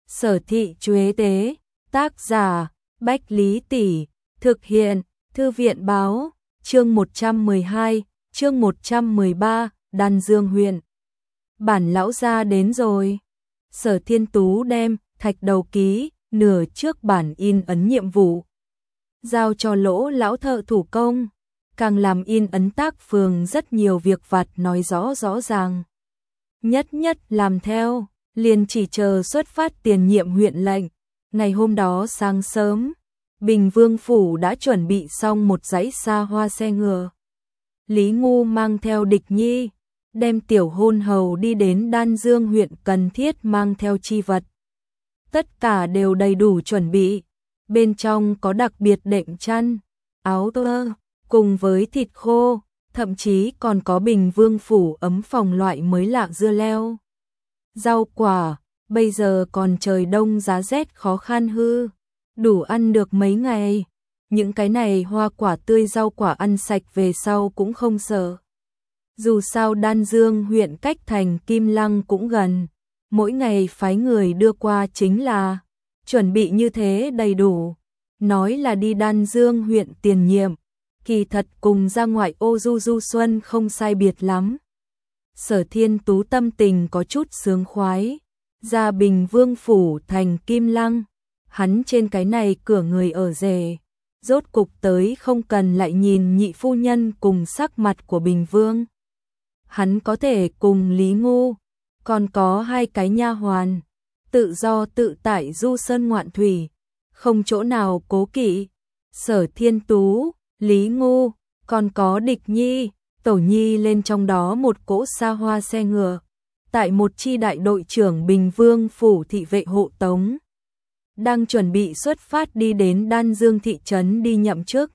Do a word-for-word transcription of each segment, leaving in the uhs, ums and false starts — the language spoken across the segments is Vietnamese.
Sở Thị Chuế Tế, tác giả, Bách Lý Tỷ, thực hiện, Thư viện Báo, chương một trăm mười hai, chương một trăm mười ba, Đan Dương huyện. Bản lão gia đến rồi. Sở Thiên Tú đem thạch đầu ký, nửa trước bản in ấn nhiệm vụ. Giao cho Lỗ lão thợ thủ công, càng làm in ấn tác phường rất nhiều việc vặt nói rõ rõ ràng. Nhất nhất làm theo, liền chỉ chờ xuất phát tiền nhiệm huyện lệnh. Ngày hôm đó sáng sớm, Bình Vương Phủ đã chuẩn bị xong một dãy xa hoa xe ngựa. Lý Ngu mang theo Địch Nhi, đem tiểu hôn hầu đi đến Đan Dương huyện cần thiết mang theo chi vật. Tất cả đều đầy đủ chuẩn bị, bên trong có đặc biệt đệm chăn, áo tơ, cùng với thịt khô, thậm chí còn có Bình Vương Phủ ấm phòng loại mới lạ dưa leo. Rau quả, bây giờ còn trời đông giá rét khó khăn hư, đủ ăn được mấy ngày. Những cái này hoa quả tươi rau quả ăn sạch về sau cũng không sợ. Dù sao Đan Dương huyện cách thành Kim Lăng cũng gần, mỗi ngày phái người đưa qua chính là, chuẩn bị như thế đầy đủ. Nói là đi Đan Dương huyện tiền nhiệm, kỳ thật cùng ra ngoại ô du du xuân không sai biệt lắm. Sở Thiên Tú tâm tình có chút sướng khoái, ra Bình Vương Phủ thành Kim Lăng, hắn trên cái này cửa người ở rể, rốt cục tới không cần lại nhìn nhị phu nhân cùng sắc mặt của Bình Vương. Hắn có thể cùng Lý Ngu, còn có hai cái nha hoàn, tự do tự tại du sơn ngoạn thủy, không chỗ nào cố kỵ. Sở Thiên Tú, Lý Ngu, còn có Địch Nhi, Tẩu Nhi lên trong đó một cỗ xa hoa xe ngựa, tại một chi đại đội trưởng Bình Vương Phủ thị vệ hộ tống, đang chuẩn bị xuất phát đi đến Đan Dương thị trấn đi nhậm chức.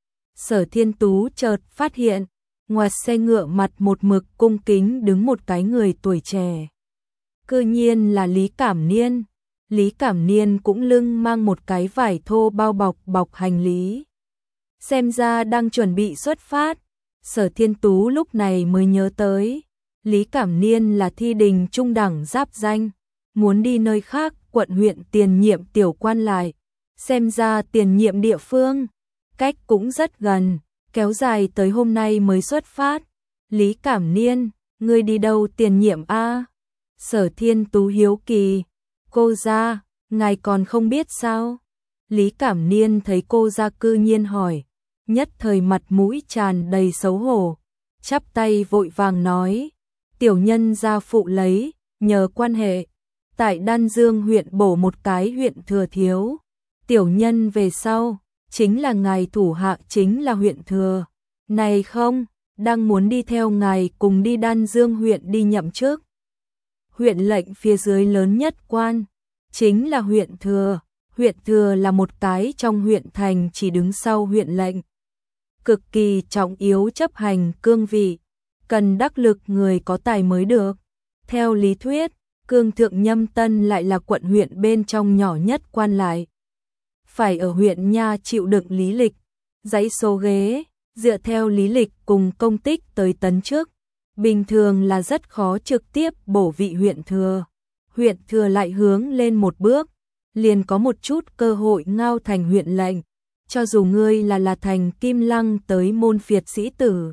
Sở Thiên Tú chợt phát hiện, ngoài xe ngựa mặt một mực cung kính đứng một cái người tuổi trẻ. Cư nhiên là Lý Cảm Niên. Lý Cảm Niên cũng lưng mang một cái vải thô bao bọc bọc hành lý. Xem ra đang chuẩn bị xuất phát. Sở Thiên Tú lúc này mới nhớ tới, Lý Cảm Niên là thi đình trung đẳng giáp danh, muốn đi nơi khác, quận huyện tiền nhiệm tiểu quan lại. Xem ra tiền nhiệm địa phương, cách cũng rất gần, kéo dài tới hôm nay mới xuất phát. Lý Cảm Niên, ngươi đi đâu tiền nhiệm a? Sở Thiên Tú hiếu kỳ, cô ra, ngài còn không biết sao? Lý Cảm Niên thấy cô ra cư nhiên hỏi, nhất thời mặt mũi tràn đầy xấu hổ, chắp tay vội vàng nói, tiểu nhân gia phụ lấy, nhờ quan hệ, tại Đan Dương huyện bổ một cái huyện thừa thiếu, tiểu nhân về sau, chính là ngài thủ hạ chính là huyện thừa, này không, đang muốn đi theo ngài cùng đi Đan Dương huyện đi nhậm chức. Huyện lệnh phía dưới lớn nhất quan, chính là huyện thừa, huyện thừa là một cái trong huyện thành chỉ đứng sau huyện lệnh. Cực kỳ trọng yếu chấp hành cương vị, cần đắc lực người có tài mới được. Theo lý thuyết, cương thượng Nhâm Tân lại là quận huyện bên trong nhỏ nhất quan lại. Phải ở huyện nha chịu đựng lý lịch, dãy số ghế, dựa theo lý lịch cùng công tích tới tấn chức. Bình thường là rất khó trực tiếp bổ vị huyện thừa. Huyện thừa lại hướng lên một bước, liền có một chút cơ hội ngao thành huyện lệnh. Cho dù ngươi là là thành Kim Lăng tới môn phiệt sĩ tử,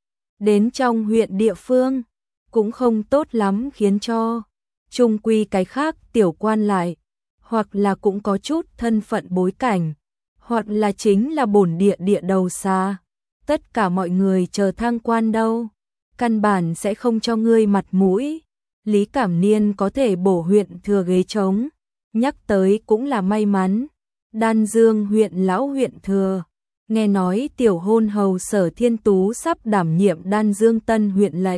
đến trong huyện địa phương, cũng không tốt lắm khiến cho chung quy cái khác tiểu quan lại, hoặc là cũng có chút thân phận bối cảnh, hoặc là chính là bổn địa địa đầu xa. Tất cả mọi người chờ thăng quan đâu, căn bản sẽ không cho ngươi mặt mũi. Lý Cảm Niên có thể bổ huyện thừa ghế trống, nhắc tới cũng là may mắn. Đan Dương huyện lão huyện thừa, nghe nói tiểu hôn hầu Sở Thiên Tú sắp đảm nhiệm Đan Dương tân huyện lệnh,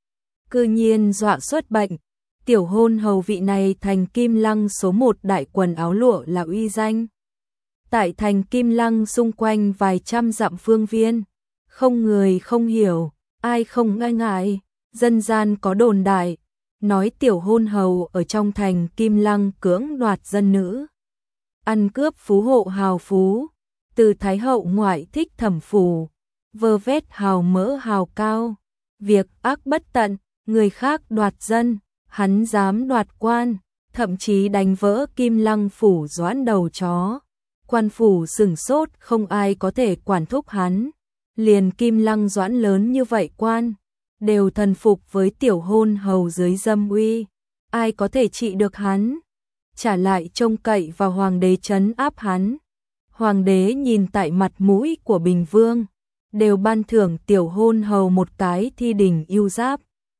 cư nhiên dọa xuất bệnh. Tiểu hôn hầu vị này thành Kim Lăng số một đại quần áo lụa là uy danh. Tại thành Kim Lăng xung quanh vài trăm dặm phương viên, không người không hiểu, ai không ngại ngại, dân gian có đồn đại, nói tiểu hôn hầu ở trong thành Kim Lăng cưỡng đoạt dân nữ, ăn cướp phú hộ hào phú, từ thái hậu ngoại thích thẩm phủ, vơ vét hào mỡ hào cao, việc ác bất tận, người khác đoạt dân, hắn dám đoạt quan, thậm chí đánh vỡ Kim Lăng phủ Doãn đầu chó. Quan phủ sửng sốt, không ai có thể quản thúc hắn. Liền Kim Lăng Doãn lớn như vậy quan, đều thần phục với tiểu hôn hầu dưới dâm uy. Ai có thể trị được hắn? Trả lại trông cậy vào hoàng đế trấn áp hắn. Hoàng đế nhìn tại mặt mũi của Bình Vương, đều ban thưởng tiểu hôn hầu một cái thi đình yêu giáp.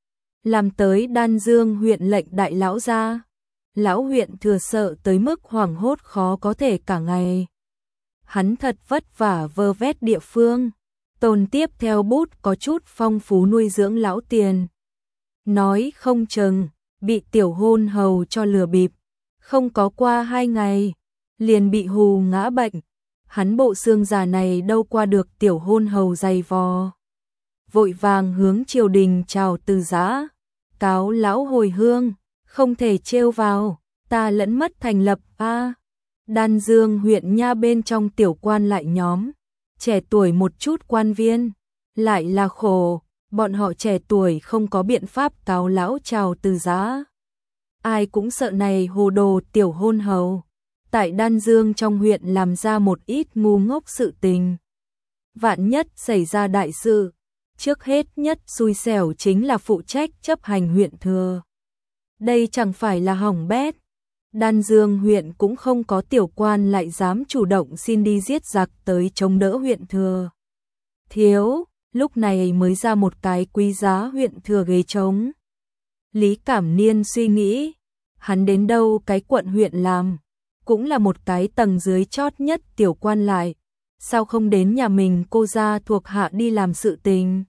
Làm tới Đan Dương huyện lệnh đại lão gia. Lão huyện thừa sợ tới mức hoảng hốt khó có thể cả ngày. Hắn thật vất vả vơ vét địa phương, tồn tiếp theo bút có chút phong phú nuôi dưỡng lão tiền. Nói không chừng, bị tiểu hôn hầu cho lừa bịp, không có qua hai ngày, liền bị hù ngã bệnh. Hắn bộ xương già này đâu qua được tiểu hôn hầu dày vò. Vội vàng hướng triều đình chào từ giã, cáo lão hồi hương, không thể trêu vào, ta lẫn mất thành lập a. Đan Dương huyện nha bên trong tiểu quan lại nhóm, trẻ tuổi một chút quan viên, lại là khổ, bọn họ trẻ tuổi không có biện pháp cáo lão chào từ giã. Ai cũng sợ này hồ đồ tiểu hôn hầu, tại Đan Dương trong huyện làm ra một ít ngu ngốc sự tình. Vạn nhất xảy ra đại sự, trước hết nhất xui xẻo chính là phụ trách chấp hành huyện thừa. Đây chẳng phải là hỏng bét. Đan Dương huyện cũng không có tiểu quan lại dám chủ động xin đi giết giặc tới chống đỡ huyện thừa. Thiếu, lúc này mới ra một cái quý giá huyện thừa ghế trống. Lý Cảm Niên suy nghĩ, hắn đến đâu cái quận huyện làm, cũng là một cái tầng dưới chót nhất tiểu quan lại, sao không đến nhà mình cô gia thuộc hạ đi làm sự tình.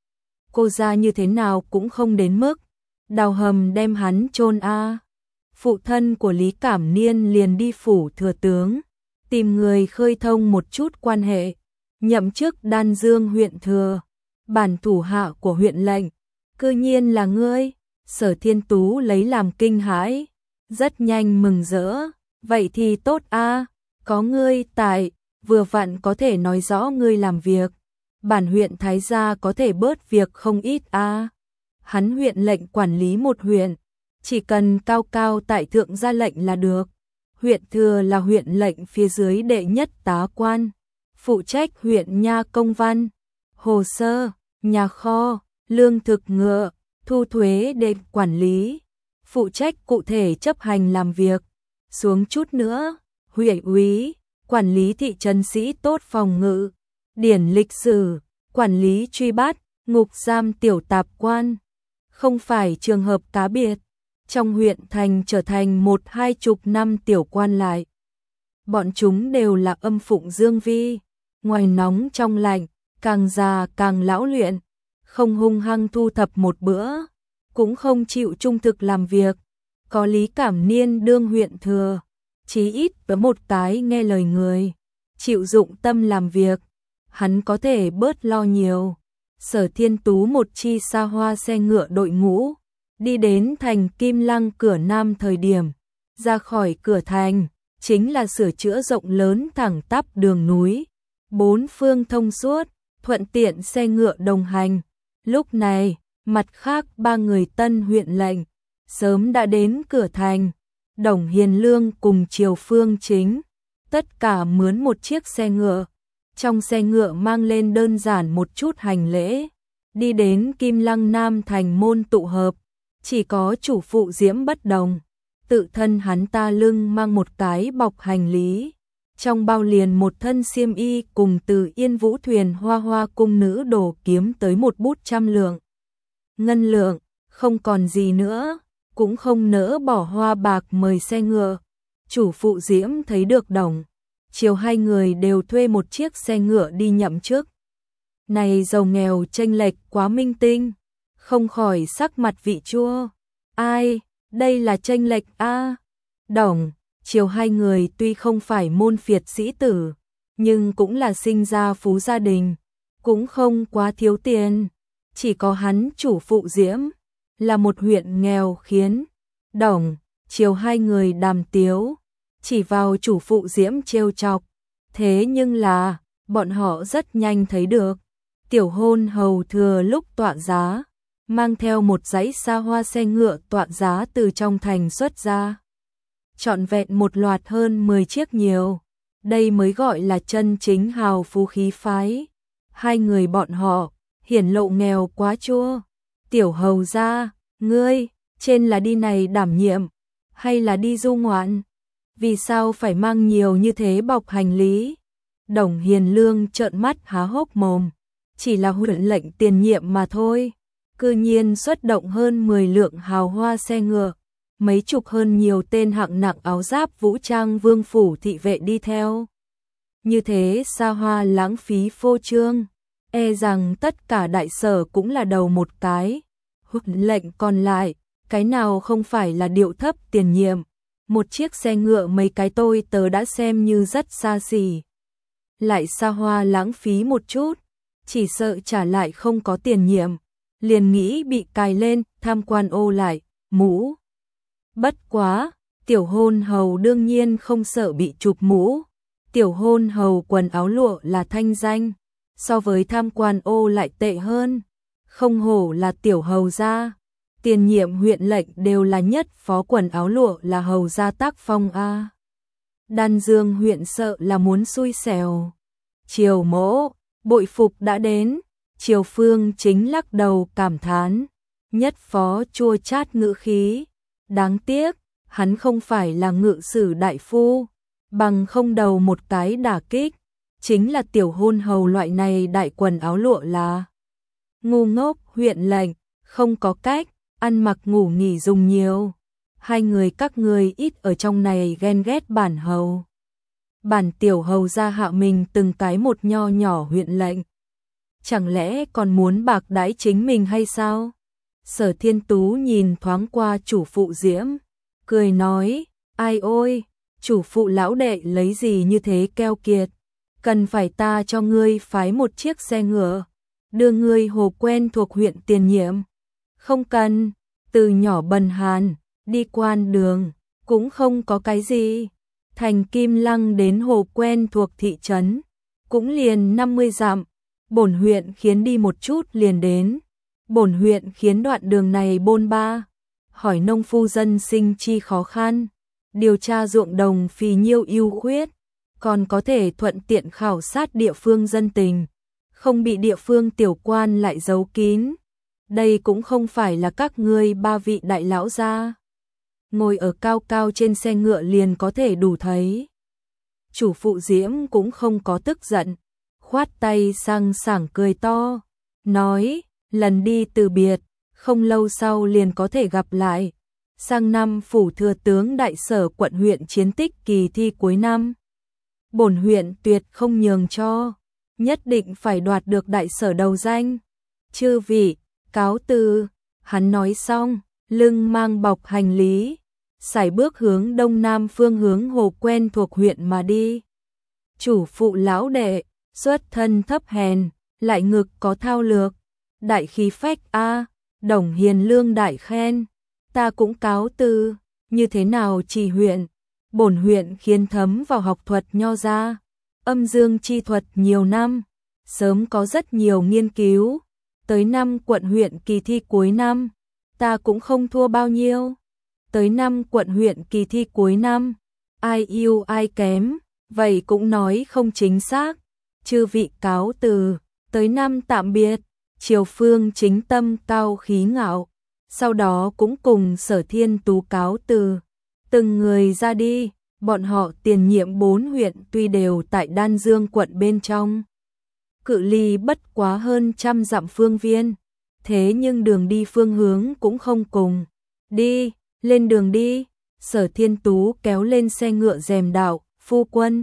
Cô gia như thế nào cũng không đến mức đào hầm đem hắn chôn a. Phụ thân của Lý Cảm Niên liền đi phủ thừa tướng, tìm người khơi thông một chút quan hệ, nhậm chức Đan Dương huyện thừa, bản thủ hạ của huyện lệnh, cư nhiên là ngươi. Sở Thiên Tú lấy làm kinh hãi, rất nhanh mừng rỡ, vậy thì tốt a, có ngươi tại, vừa vặn có thể nói rõ ngươi làm việc, bản huyện thái gia có thể bớt việc không ít a. Hắn huyện lệnh quản lý một huyện, chỉ cần cao cao tại thượng ra lệnh là được. Huyện thừa là huyện lệnh phía dưới đệ nhất tá quan, phụ trách huyện nha công văn, hồ sơ, nhà kho, lương thực ngựa, thu thuế để quản lý, phụ trách cụ thể chấp hành làm việc. Xuống chút nữa, huyện úy, quản lý thị trấn sĩ tốt phòng ngự, điển lịch sử, quản lý truy bắt, ngục giam tiểu tạp quan. Không phải trường hợp cá biệt, trong huyện thành trở thành một hai chục năm tiểu quan lại. Bọn chúng đều là âm phụng dương vi, ngoài nóng trong lạnh, càng già càng lão luyện, không hung hăng thu thập một bữa, cũng không chịu trung thực làm việc. Có Lý Cảm Niên đương huyện thừa, chí ít với một cái nghe lời người, chịu dụng tâm làm việc, hắn có thể bớt lo nhiều. Sở Thiên Tú một chi xa hoa xe ngựa đội ngũ, đi đến thành Kim Lăng cửa nam thời điểm, ra khỏi cửa thành, chính là sửa chữa rộng lớn thẳng tắp đường núi, bốn phương thông suốt, thuận tiện xe ngựa đồng hành. Lúc này, mặt khác ba người tân huyện lệnh, sớm đã đến cửa thành, Đồng Hiền Lương cùng Triều Phương Chính, tất cả mướn một chiếc xe ngựa. Trong xe ngựa mang lên đơn giản một chút hành lễ, đi đến Kim Lăng Nam thành môn tụ hợp, chỉ có chủ phụ Diễm bất đồng, tự thân hắn ta lưng mang một cái bọc hành lý, trong bao liền một thân xiêm y cùng từ Yên Vũ thuyền hoa hoa cung nữ đồ kiếm tới một bút trăm lượng. Ngân lượng, không còn gì nữa, cũng không nỡ bỏ hoa bạc mời xe ngựa. Chủ phụ Diễm thấy được Đồng, Chiều hai người đều thuê một chiếc xe ngựa đi nhậm chức. Này giàu nghèo chênh lệch quá minh tinh, không khỏi sắc mặt vị chua. Ai, đây là chênh lệch a. Đồng, Chiều hai người tuy không phải môn phiệt sĩ tử, nhưng cũng là sinh ra phú gia đình, cũng không quá thiếu tiền. Chỉ có hắn chủ phụ Diễm, là một huyện nghèo khiến Đồng, Chiều hai người đàm tiếu, chỉ vào chủ phụ Diễm trêu chọc. Thế nhưng là, bọn họ rất nhanh thấy được, tiểu hôn hầu thừa lúc tọa giá, mang theo một dãy xa hoa xe ngựa tọa giá từ trong thành xuất ra. trọn vẹn một loạt hơn mười chiếc nhiều. Đây mới gọi là chân chính hào phú khí phái. Hai người bọn họ, hiển lộ nghèo quá chua. Tiểu hầu gia, ngươi, trên là đi này đảm nhiệm, hay là đi du ngoạn? Vì sao phải mang nhiều như thế bọc hành lý? Đồng Hiền Lương trợn mắt há hốc mồm. Chỉ là huấn lệnh tiền nhiệm mà thôi. Cư nhiên xuất động hơn mười lượng hào hoa xe ngựa. Mấy chục hơn nhiều tên hạng nặng áo giáp vũ trang vương phủ thị vệ đi theo. Như thế xa hoa lãng phí phô trương. E rằng tất cả đại sở cũng là đầu một cái. Huấn lệnh còn lại, cái nào không phải là điệu thấp tiền nhiệm. Một chiếc xe ngựa mấy cái tôi tớ đã xem như rất xa xỉ. Lại xa hoa lãng phí một chút, chỉ sợ trả lại không có tiền nhiệm. Liền nghĩ bị cài lên, tham quan ô lại, mũ. Bất quá, tiểu hôn hầu đương nhiên không sợ bị chụp mũ. Tiểu hôn hầu quần áo lụa là thanh danh, so với tham quan ô lại tệ hơn. Không hổ là tiểu hầu gia. Tiền nhiệm huyện lệnh đều là nhất phó quần áo lụa là hầu gia tác phong a. Đan Dương huyện sợ là muốn xui xẻo. Triều Mỗ, bội phục đã đến. Triều Phương chính lắc đầu cảm thán. Nhất phó chua chát ngữ khí. Đáng tiếc, hắn không phải là ngự sử đại phu, bằng không đầu một cái đả kích. Chính là tiểu hôn hầu loại này đại quần áo lụa là ngu ngốc huyện lệnh, không có cách. Ăn mặc ngủ nghỉ dùng nhiều. Hai người các người ít ở trong này ghen ghét bản hầu. Bản tiểu hầu ra hạ mình từng cái một nho nhỏ huyện lệnh. Chẳng lẽ còn muốn bạc đãi chính mình hay sao? Sở Thiên Tú nhìn thoáng qua chủ phụ Diễm, cười nói, ai ôi, chủ phụ lão đệ lấy gì như thế keo kiệt, cần phải ta cho ngươi phái một chiếc xe ngựa, đưa ngươi hồ quen thuộc huyện tiền nhiệm. Không cần, từ nhỏ bần hàn, đi quan đường, cũng không có cái gì. Thành Kim Lăng đến hồ quen thuộc thị trấn, cũng liền năm mươi dặm. Bổn huyện khiến đi một chút liền đến. Bổn huyện khiến đoạn đường này bôn ba. Hỏi nông phu dân sinh chi khó khăn. Điều tra ruộng đồng phì nhiêu ưu khuyết. Còn có thể thuận tiện khảo sát địa phương dân tình. Không bị địa phương tiểu quan lại giấu kín. Đây cũng không phải là các ngươi ba vị đại lão gia. Ngồi ở cao cao trên xe ngựa liền có thể đủ thấy. Chủ phụ Diễm cũng không có tức giận. Khoát tay sang sảng cười to. Nói, lần đi từ biệt, không lâu sau liền có thể gặp lại. Sang năm phủ thừa tướng đại sở quận huyện chiến tích kỳ thi cuối năm. Bổn huyện tuyệt không nhường cho. Nhất định phải đoạt được đại sở đầu danh. Chư vị, cáo từ. Hắn nói xong, lưng mang bọc hành lý, sải bước hướng đông nam phương hướng hồ quen thuộc huyện mà đi. Chủ phụ lão đệ, xuất thân thấp hèn, lại ngực có thao lược, đại khí phách a. Đồng Hiền Lương đại khen, ta cũng cáo từ. Như thế nào chỉ huyện? Bổn huyện khiến thấm vào học thuật nho gia, âm dương chi thuật nhiều năm, sớm có rất nhiều nghiên cứu. Tới năm quận huyện kỳ thi cuối năm, ta cũng không thua bao nhiêu. Tới năm quận huyện kỳ thi cuối năm, ai yêu ai kém, vậy cũng nói không chính xác. Chư vị cáo từ, tới năm tạm biệt. Triều Phương chính tâm cao khí ngạo, sau đó cũng cùng Sở Thiên Tú cáo từ. Từng người ra đi, bọn họ tiền nhiệm bốn huyện tuy đều tại Đan Dương quận bên trong. Cự ly bất quá hơn trăm dặm phương viên, thế nhưng đường đi phương hướng cũng không cùng. Đi, lên đường đi. Sở Thiên Tú kéo lên xe ngựa rèm đạo, phu quân.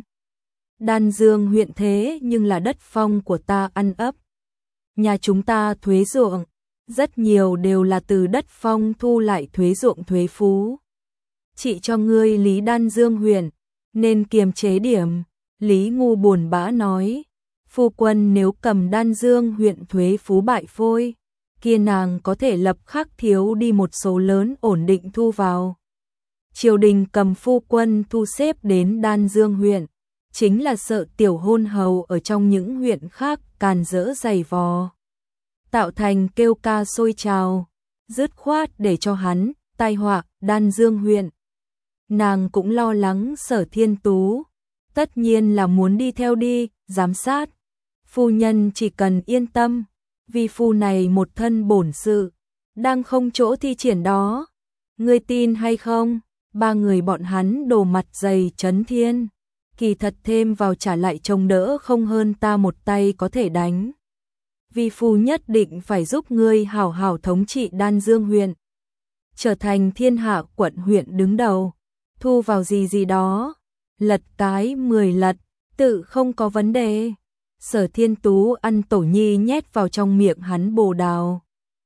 Đan Dương huyện thế nhưng là đất phong của ta ăn ấp. Nhà chúng ta thuế ruộng, rất nhiều đều là từ đất phong thu lại thuế ruộng thuế phú. Chị cho ngươi Lý Đan Dương huyện, nên kiềm chế điểm. Lý Ngu buồn bã nói, phu quân nếu cầm Đan Dương huyện thuế phú bại phôi, kia nàng có thể lập khắc thiếu đi một số lớn ổn định thu vào. Triều đình cầm phu quân thu xếp đến Đan Dương huyện, chính là sợ tiểu hôn hầu ở trong những huyện khác càn rỡ giày vò, tạo thành kêu ca sôi trào, dứt khoát để cho hắn tai họa Đan Dương huyện. nàng cũng lo lắng Sở Thiên Tú, tất nhiên là muốn đi theo đi, giám sát. Phu nhân chỉ cần yên tâm, vì phu này một thân bổn sự, đang không chỗ thi triển đó. Ngươi tin hay không? Ba người bọn hắn đổ mặt dày chấn thiên, kỳ thật thêm vào trả lại trông đỡ không hơn ta một tay có thể đánh. Vi phu nhất định phải giúp ngươi hảo hảo thống trị Đan Dương huyện, trở thành thiên hạ quận huyện đứng đầu, thu vào gì gì đó, lật cái mười lật, tự không có vấn đề. Sở Thiên Tú ăn tổ nhi nhét vào trong miệng hắn bồ đào.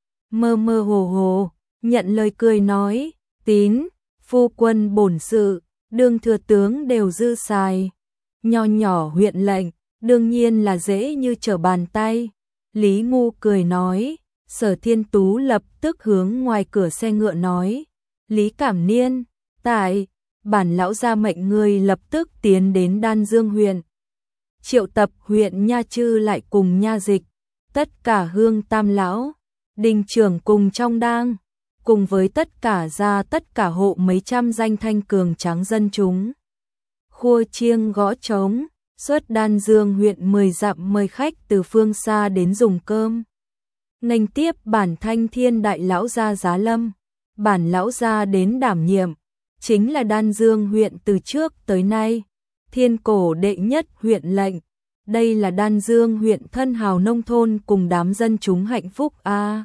Mơ mơ hồ hồ, nhận lời cười nói, tín, phu quân bổn sự, đương thừa tướng đều dư xài. Nho nhỏ huyện lệnh, đương nhiên là dễ như trở bàn tay. Lý Ngu cười nói, Sở Thiên Tú lập tức hướng ngoài cửa xe ngựa nói, Lý Cảm Niên, tại, bản lão gia mệnh người lập tức tiến đến Đan Dương huyện. Triệu tập huyện Nha Chư lại cùng Nha Dịch, tất cả hương tam lão, đình trưởng cùng trong đang, cùng với tất cả gia tất cả hộ mấy trăm danh thanh cường tráng dân chúng. Khua chiêng gõ trống, xuất Đan Dương huyện mười dặm mời khách từ phương xa đến dùng cơm. Nghênh tiếp bản thanh thiên đại lão gia Giá Lâm, bản lão gia đến đảm nhiệm, chính là Đan Dương huyện từ trước tới nay, thiên cổ đệ nhất huyện lệnh. Đây là Đan Dương huyện thân hào nông thôn cùng đám dân chúng hạnh phúc a. À.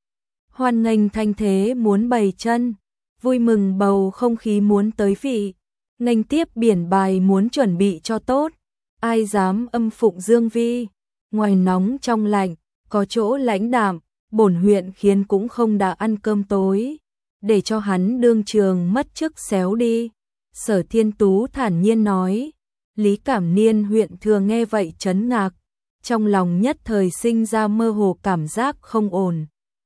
Hoan nghênh thanh thế muốn bày chân, vui mừng bầu không khí muốn tới vị, nghênh tiếp biển bài muốn chuẩn bị cho tốt, ai dám âm phụng Dương vi, ngoài nóng trong lạnh, có chỗ lãnh đạm, bổn huyện khiến cũng không đã ăn cơm tối, để cho hắn đương trường mất chức xéo đi. Sở Thiên Tú thản nhiên nói. Lý Cảm Niên huyện thừa nghe vậy chấn ngạc, trong lòng nhất thời sinh ra mơ hồ cảm giác không ổn.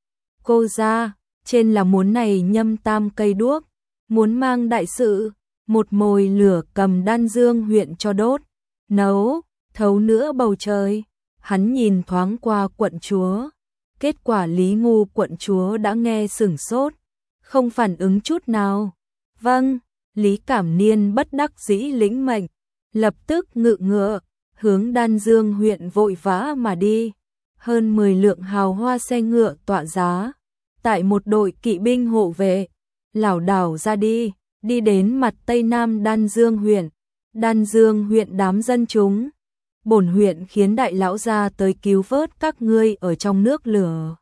Cô ra, trên là muốn này nhâm tam cây đuốc, muốn mang đại sự, một mồi lửa cầm Đan Dương huyện cho đốt, nấu, thấu nữa bầu trời. Hắn nhìn thoáng qua quận chúa, kết quả Lý Ngu quận chúa đã nghe sửng sốt, không phản ứng chút nào. Vâng, Lý Cảm Niên bất đắc dĩ lĩnh mệnh, lập tức ngự ngựa, hướng Đan Dương huyện vội vã mà đi. Hơn mười lượng hào hoa xe ngựa tọa giá, tại một đội kỵ binh hộ vệ, lảo đảo ra đi, đi đến mặt tây nam Đan Dương huyện. Đan Dương huyện đám dân chúng, bổn huyện khiến đại lão gia tới cứu vớt các ngươi ở trong nước lửa.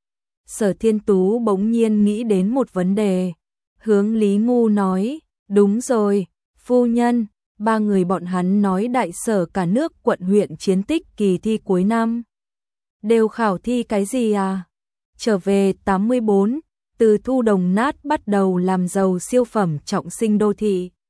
Sở Thiên Tú bỗng nhiên nghĩ đến một vấn đề, hướng Lý Ngu nói, đúng rồi, phu nhân. Ba người bọn hắn nói đại sở cả nước quận huyện chiến tích kỳ thi cuối năm. Đều khảo thi cái gì à? Trở về tám mươi bốn, từ thu đồng nát bắt đầu làm giàu siêu phẩm trọng sinh đô thị.